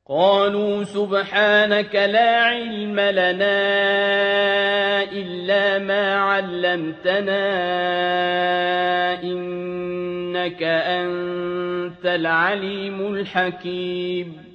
قالوا سبحانك لا علم لنا إلا ما علمتنا إنك أنت العليم الحكيم